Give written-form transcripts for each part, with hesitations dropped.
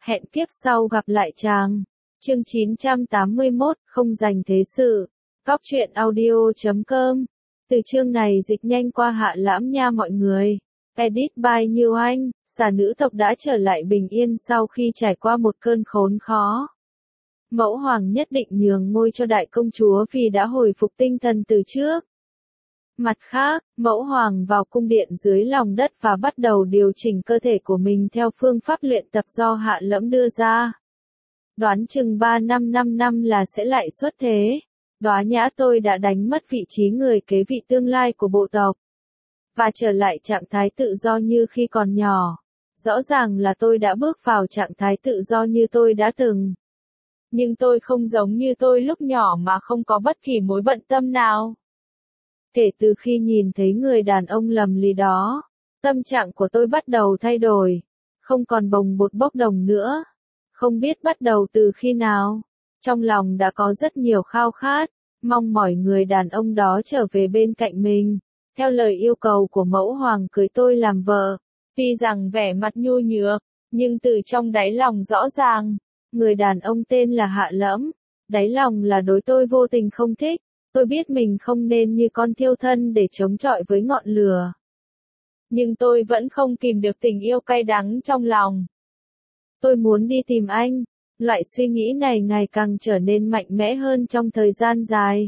Hẹn kiếp sau gặp lại chàng. Chương 981, không dành thế sự. Cóc truyện audio.com. Từ chương này dịch nhanh qua Hạ Lãm nha mọi người. Edit by Như Anh. Xà nữ tộc đã trở lại bình yên sau khi trải qua một cơn khốn khó. Mẫu hoàng nhất định nhường ngôi cho đại công chúa vì đã hồi phục tinh thần từ trước. Mặt khác, mẫu hoàng vào cung điện dưới lòng đất và bắt đầu điều chỉnh cơ thể của mình theo phương pháp luyện tập do Hạ Lẫm đưa ra. Đoán chừng 5 năm là sẽ lại xuất thế. Đóa Nhã tôi đã đánh mất vị trí người kế vị tương lai của bộ tộc. Và trở lại trạng thái tự do như khi còn nhỏ. Rõ ràng là tôi đã bước vào trạng thái tự do như tôi đã từng. Nhưng tôi không giống như tôi lúc nhỏ mà không có bất kỳ mối bận tâm nào. Kể từ khi nhìn thấy người đàn ông lầm lì đó, tâm trạng của tôi bắt đầu thay đổi, không còn bồng bột bốc đồng nữa. Không biết bắt đầu từ khi nào, trong lòng đã có rất nhiều khao khát, mong mỏi người đàn ông đó trở về bên cạnh mình, theo lời yêu cầu của mẫu hoàng cưới tôi làm vợ. Tuy rằng vẻ mặt nhu nhược, nhưng từ trong đáy lòng rõ ràng, người đàn ông tên là Hạ Lẫm, đáy lòng là đối tôi vô tình không thích. Tôi biết mình không nên như con thiêu thân để chống chọi với ngọn lửa. Nhưng tôi vẫn không kìm được tình yêu cay đắng trong lòng. Tôi muốn đi tìm anh. Loại suy nghĩ này ngày càng trở nên mạnh mẽ hơn trong thời gian dài.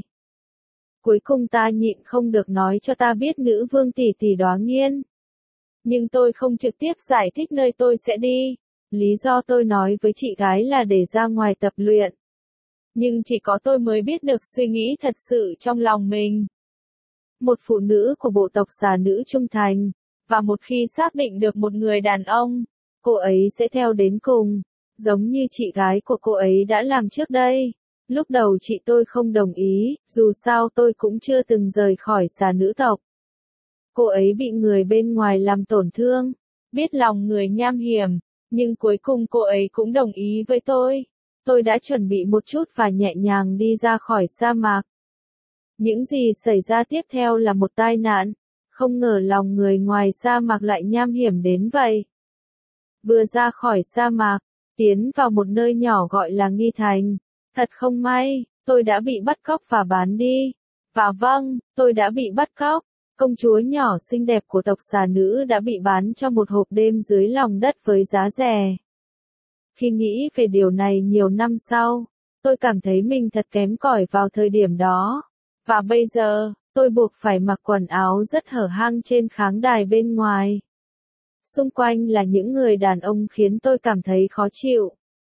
Cuối cùng ta nhịn không được nói cho ta biết nữ vương tỷ tỷ Đóa Nghiên. Nhưng tôi không trực tiếp giải thích nơi tôi sẽ đi. Lý do tôi nói với chị gái là để ra ngoài tập luyện. Nhưng chỉ có tôi mới biết được suy nghĩ thật sự trong lòng mình. Một phụ nữ của bộ tộc xà nữ trung thành, và một khi xác định được một người đàn ông, cô ấy sẽ theo đến cùng, giống như chị gái của cô ấy đã làm trước đây. Lúc đầu chị tôi không đồng ý, dù sao tôi cũng chưa từng rời khỏi xà nữ tộc. Cô ấy bị người bên ngoài làm tổn thương, biết lòng người nham hiểm, nhưng cuối cùng cô ấy cũng đồng ý với tôi. Tôi đã chuẩn bị một chút và nhẹ nhàng đi ra khỏi sa mạc. Những gì xảy ra tiếp theo là một tai nạn, không ngờ lòng người ngoài sa mạc lại nham hiểm đến vậy. Vừa ra khỏi sa mạc, tiến vào một nơi nhỏ gọi là Nghi Thành. Thật không may, tôi đã bị bắt cóc và bán đi. Và vâng, tôi đã bị bắt cóc. Công chúa nhỏ xinh đẹp của tộc xà nữ đã bị bán cho một hộp đêm dưới lòng đất với giá rẻ. Khi nghĩ về điều này nhiều năm sau, tôi cảm thấy mình thật kém cỏi vào thời điểm đó. Và bây giờ, tôi buộc phải mặc quần áo rất hở hang trên kháng đài bên ngoài. Xung quanh là những người đàn ông khiến tôi cảm thấy khó chịu.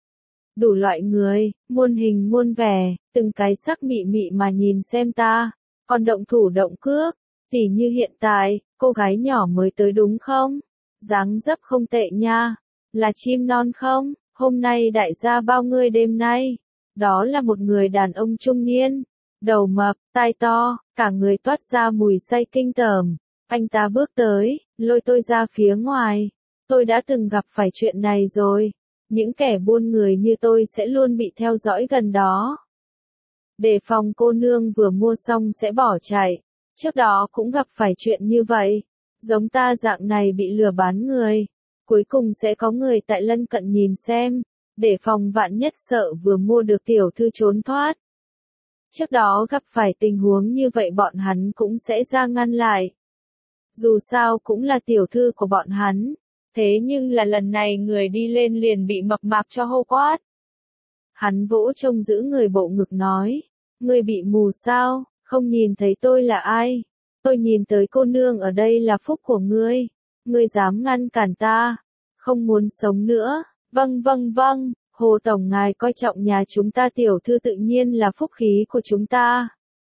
Đủ loại người, muôn hình muôn vẻ, từng cái sắc mị mị mà nhìn xem ta, còn động thủ động cước, tỉ như hiện tại, cô gái nhỏ mới tới đúng không? Dáng dấp không tệ nha, là chim non không? Hôm nay đại gia bao ngươi đêm nay. Đó là một người đàn ông trung niên, đầu mập, tai to, cả người toát ra mùi say kinh tởm. Anh ta bước tới, lôi tôi ra phía ngoài. Tôi đã từng gặp phải chuyện này rồi. Những kẻ buôn người như tôi sẽ luôn bị theo dõi gần đó. Đề phòng cô nương vừa mua xong sẽ bỏ chạy. Trước đó cũng gặp phải chuyện như vậy. Giống ta dạng này bị lừa bán người. Cuối cùng sẽ có người tại lân cận nhìn xem, để phòng vạn nhất sợ vừa mua được tiểu thư trốn thoát. Trước đó gặp phải tình huống như vậy bọn hắn cũng sẽ ra ngăn lại. Dù sao cũng là tiểu thư của bọn hắn. Thế nhưng là lần này người đi lên liền bị mập mạp cho hô quát. Hắn vỗ trông giữ người bộ ngực nói, ngươi bị mù sao, không nhìn thấy tôi là ai. Tôi nhìn tới cô nương ở đây là phúc của ngươi. Ngươi dám ngăn cản ta, không muốn sống nữa. Vâng, Hồ Tổng ngài coi trọng nhà chúng ta tiểu thư tự nhiên là phúc khí của chúng ta.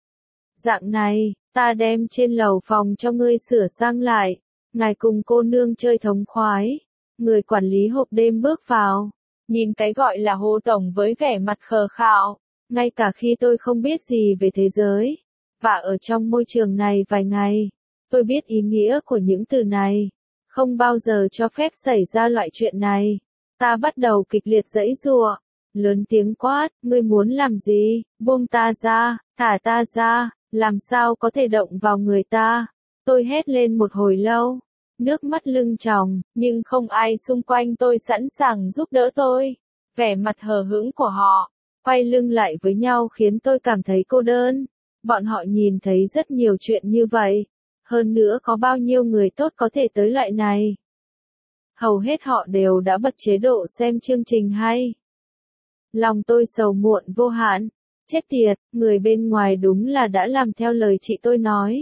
Dạng này, ta đem trên lầu phòng cho ngươi sửa sang lại, ngài cùng cô nương chơi thống khoái. Người quản lý hộp đêm bước vào, nhìn cái gọi là Hồ Tổng với vẻ mặt khờ khạo, ngay cả khi tôi không biết gì về thế giới, và ở trong môi trường này vài ngày, tôi biết ý nghĩa của những từ này. Không bao giờ cho phép xảy ra loại chuyện này. Ta bắt đầu kịch liệt giãy giụa, lớn tiếng quát, ngươi muốn làm gì? Buông ta ra, thả ta ra, làm sao có thể động vào người ta? Tôi hét lên một hồi lâu, nước mắt lưng tròng, nhưng không ai xung quanh tôi sẵn sàng giúp đỡ tôi. Vẻ mặt hờ hững của họ, quay lưng lại với nhau khiến tôi cảm thấy cô đơn. Bọn họ nhìn thấy rất nhiều chuyện như vậy. Hơn nữa có bao nhiêu người tốt có thể tới loại này. Hầu hết họ đều đã bật chế độ xem chương trình hay. Lòng tôi sầu muộn vô hạn. Chết tiệt, người bên ngoài đúng là đã làm theo lời chị tôi nói.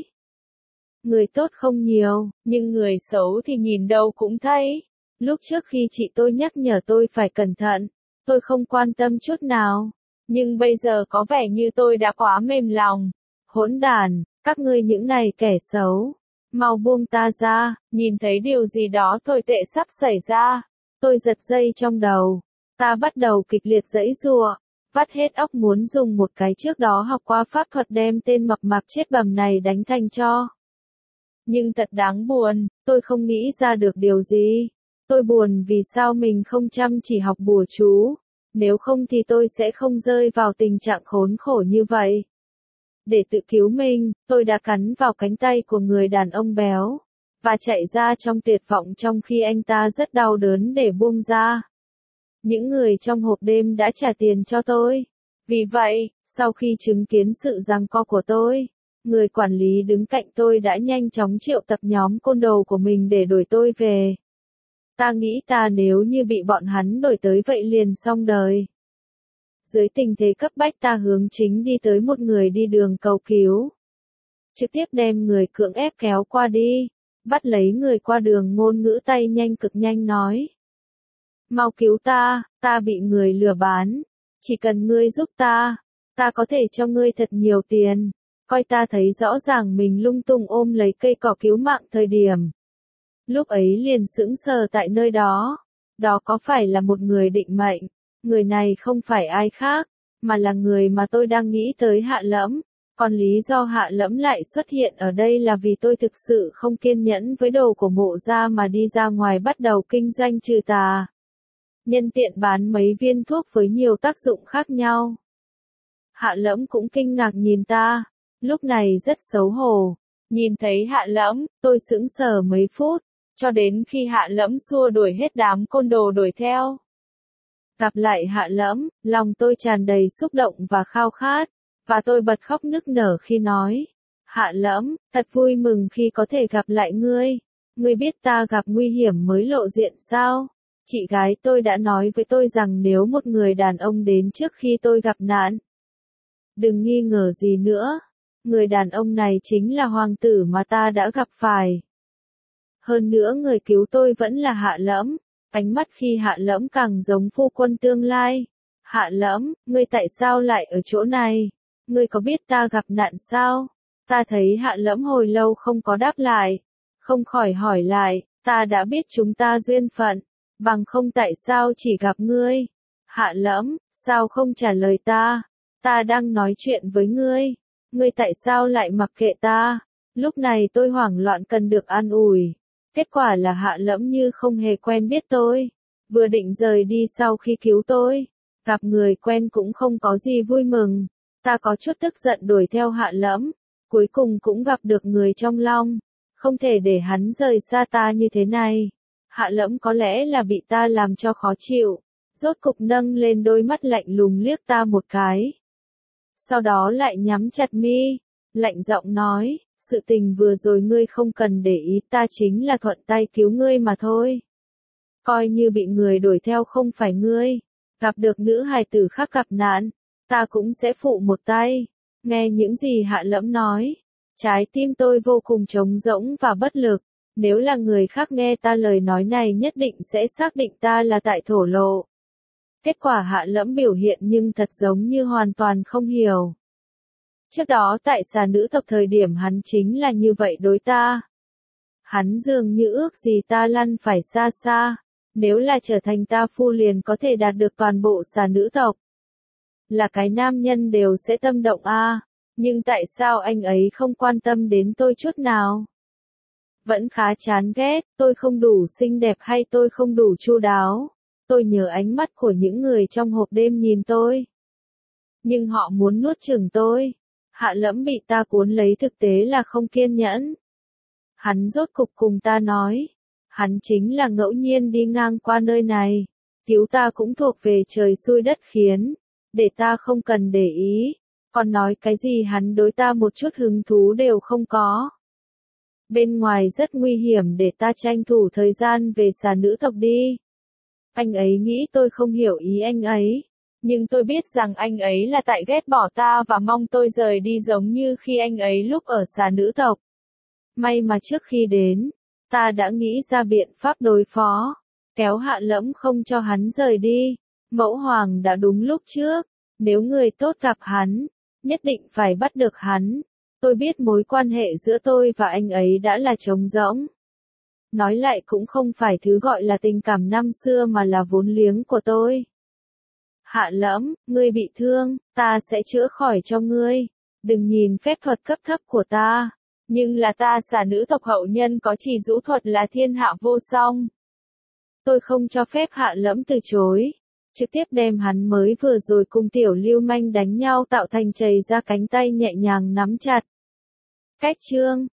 Người tốt không nhiều, nhưng người xấu thì nhìn đâu cũng thấy. Lúc trước khi chị tôi nhắc nhở tôi phải cẩn thận, tôi không quan tâm chút nào. Nhưng bây giờ có vẻ như tôi đã quá mềm lòng. Hỗn đản, các ngươi những này kẻ xấu. Mau buông ta ra, nhìn thấy điều gì đó tồi tệ sắp xảy ra. Tôi giật dây trong đầu. Ta bắt đầu kịch liệt giãy giụa, vắt hết óc muốn dùng một cái trước đó học qua pháp thuật đem tên mập mạp chết bầm này đánh thành tro. Nhưng thật đáng buồn, tôi không nghĩ ra được điều gì. Tôi buồn vì sao mình không chăm chỉ học bùa chú. Nếu không thì tôi sẽ không rơi vào tình trạng khốn khổ như vậy. Để tự cứu mình, tôi đã cắn vào cánh tay của người đàn ông béo, và chạy ra trong tuyệt vọng trong khi anh ta rất đau đớn để buông ra. Những người trong hộp đêm đã trả tiền cho tôi. Vì vậy, sau khi chứng kiến sự giằng co của tôi, người quản lý đứng cạnh tôi đã nhanh chóng triệu tập nhóm côn đồ của mình để đuổi tôi về. Ta nghĩ nếu như bị bọn hắn đuổi tới vậy liền xong đời. Dưới tình thế cấp bách ta hướng chính đi tới một người đi đường cầu cứu. Trực tiếp đem người cưỡng ép kéo qua đi, bắt lấy người qua đường ngôn ngữ tay nhanh cực nhanh nói. Mau cứu ta bị người lừa bán. Chỉ cần ngươi giúp ta có thể cho ngươi thật nhiều tiền. Coi ta thấy rõ ràng mình lung tung ôm lấy cây cỏ cứu mạng thời điểm. Lúc ấy liền sững sờ tại nơi đó. Đó có phải là một người định mệnh? Người này không phải ai khác, mà là người mà tôi đang nghĩ tới Hạ Lẫm. Còn lý do Hạ Lẫm lại xuất hiện ở đây là vì tôi thực sự không kiên nhẫn với đồ của Mộ gia mà đi ra ngoài bắt đầu kinh doanh trừ tà. Nhân tiện bán mấy viên thuốc với nhiều tác dụng khác nhau. Hạ Lẫm cũng kinh ngạc nhìn ta, lúc này rất xấu hổ. Nhìn thấy Hạ Lẫm, tôi sững sờ mấy phút, cho đến khi Hạ Lẫm xua đuổi hết đám côn đồ đuổi theo. Gặp lại Hạ Lẫm, lòng tôi tràn đầy xúc động và khao khát, và tôi bật khóc nức nở khi nói. Hạ Lẫm, thật vui mừng khi có thể gặp lại ngươi. Ngươi biết ta gặp nguy hiểm mới lộ diện sao? Chị gái tôi đã nói với tôi rằng nếu một người đàn ông đến trước khi tôi gặp nạn, đừng nghi ngờ gì nữa. Người đàn ông này chính là hoàng tử mà ta đã gặp phải. Hơn nữa người cứu tôi vẫn là Hạ Lẫm. Ánh mắt khi Hạ Lẫm càng giống phu quân tương lai. Hạ Lẫm, ngươi tại sao lại ở chỗ này? Ngươi có biết ta gặp nạn sao? Ta thấy Hạ Lẫm hồi lâu không có đáp lại. Không khỏi hỏi lại, ta đã biết chúng ta duyên phận. Bằng không tại sao chỉ gặp ngươi? Hạ Lẫm, sao không trả lời ta? Ta đang nói chuyện với ngươi. Ngươi tại sao lại mặc kệ ta? Lúc này tôi hoảng loạn cần được an ủi. Kết quả là Hạ Lẫm như không hề quen biết tôi. Vừa định rời đi sau khi cứu tôi. Gặp người quen cũng không có gì vui mừng. Ta có chút tức giận đuổi theo Hạ Lẫm. Cuối cùng cũng gặp được người trong lòng. Không thể để hắn rời xa ta như thế này. Hạ Lẫm có lẽ là bị ta làm cho khó chịu. Rốt cục nâng lên đôi mắt lạnh lùng liếc ta một cái. Sau đó lại nhắm chặt mi. Lạnh giọng nói. Sự tình vừa rồi ngươi không cần để ý, ta chính là thuận tay cứu ngươi mà thôi. Coi như bị người đuổi theo không phải ngươi. Gặp được nữ hài tử khác gặp nạn, ta cũng sẽ phụ một tay. Nghe những gì Hạ Lẫm nói, trái tim tôi vô cùng trống rỗng và bất lực. Nếu là người khác nghe ta lời nói này nhất định sẽ xác định ta là tại thổ lộ. Kết quả Hạ Lẫm biểu hiện nhưng thật giống như hoàn toàn không hiểu. Trước đó tại xà nữ tộc thời điểm hắn chính là như vậy đối ta. Hắn dường như ước gì ta lăn phải xa xa. Nếu là trở thành ta phu liền có thể đạt được toàn bộ xà nữ tộc. Là cái nam nhân đều sẽ tâm động a. Nhưng tại sao anh ấy không quan tâm đến tôi chút nào? Vẫn khá chán ghét, tôi không đủ xinh đẹp hay tôi không đủ chu đáo. Tôi nhớ ánh mắt của những người trong hộp đêm nhìn tôi. Nhưng họ muốn nuốt chửng tôi. Hạ Lẫm bị ta cuốn lấy thực tế là không kiên nhẫn. Hắn rốt cục cùng ta nói. Hắn chính là ngẫu nhiên đi ngang qua nơi này. Cứu ta cũng thuộc về trời xui đất khiến. Để ta không cần để ý. Còn nói cái gì hắn đối ta một chút hứng thú đều không có. Bên ngoài rất nguy hiểm, để ta tranh thủ thời gian về xà nữ tộc đi. Anh ấy nghĩ tôi không hiểu ý anh ấy. Nhưng tôi biết rằng anh ấy là tại ghét bỏ ta và mong tôi rời đi giống như khi anh ấy lúc ở xà nữ tộc. May mà trước khi đến, ta đã nghĩ ra biện pháp đối phó. Kéo Hạ Lẫm không cho hắn rời đi. Mẫu hoàng đã đúng lúc trước. Nếu người tốt gặp hắn, nhất định phải bắt được hắn. Tôi biết mối quan hệ giữa tôi và anh ấy đã là trống rỗng. Nói lại cũng không phải thứ gọi là tình cảm năm xưa mà là vốn liếng của tôi. Hạ Lẫm, ngươi bị thương, ta sẽ chữa khỏi cho ngươi. Đừng nhìn phép thuật cấp thấp của ta. Nhưng là ta xà nữ tộc hậu nhân có chỉ rũ thuật là thiên hạ vô song. Tôi không cho phép Hạ Lẫm từ chối. Trực tiếp đem hắn mới vừa rồi cùng tiểu lưu manh đánh nhau tạo thành chày ra cánh tay nhẹ nhàng nắm chặt. Cách chương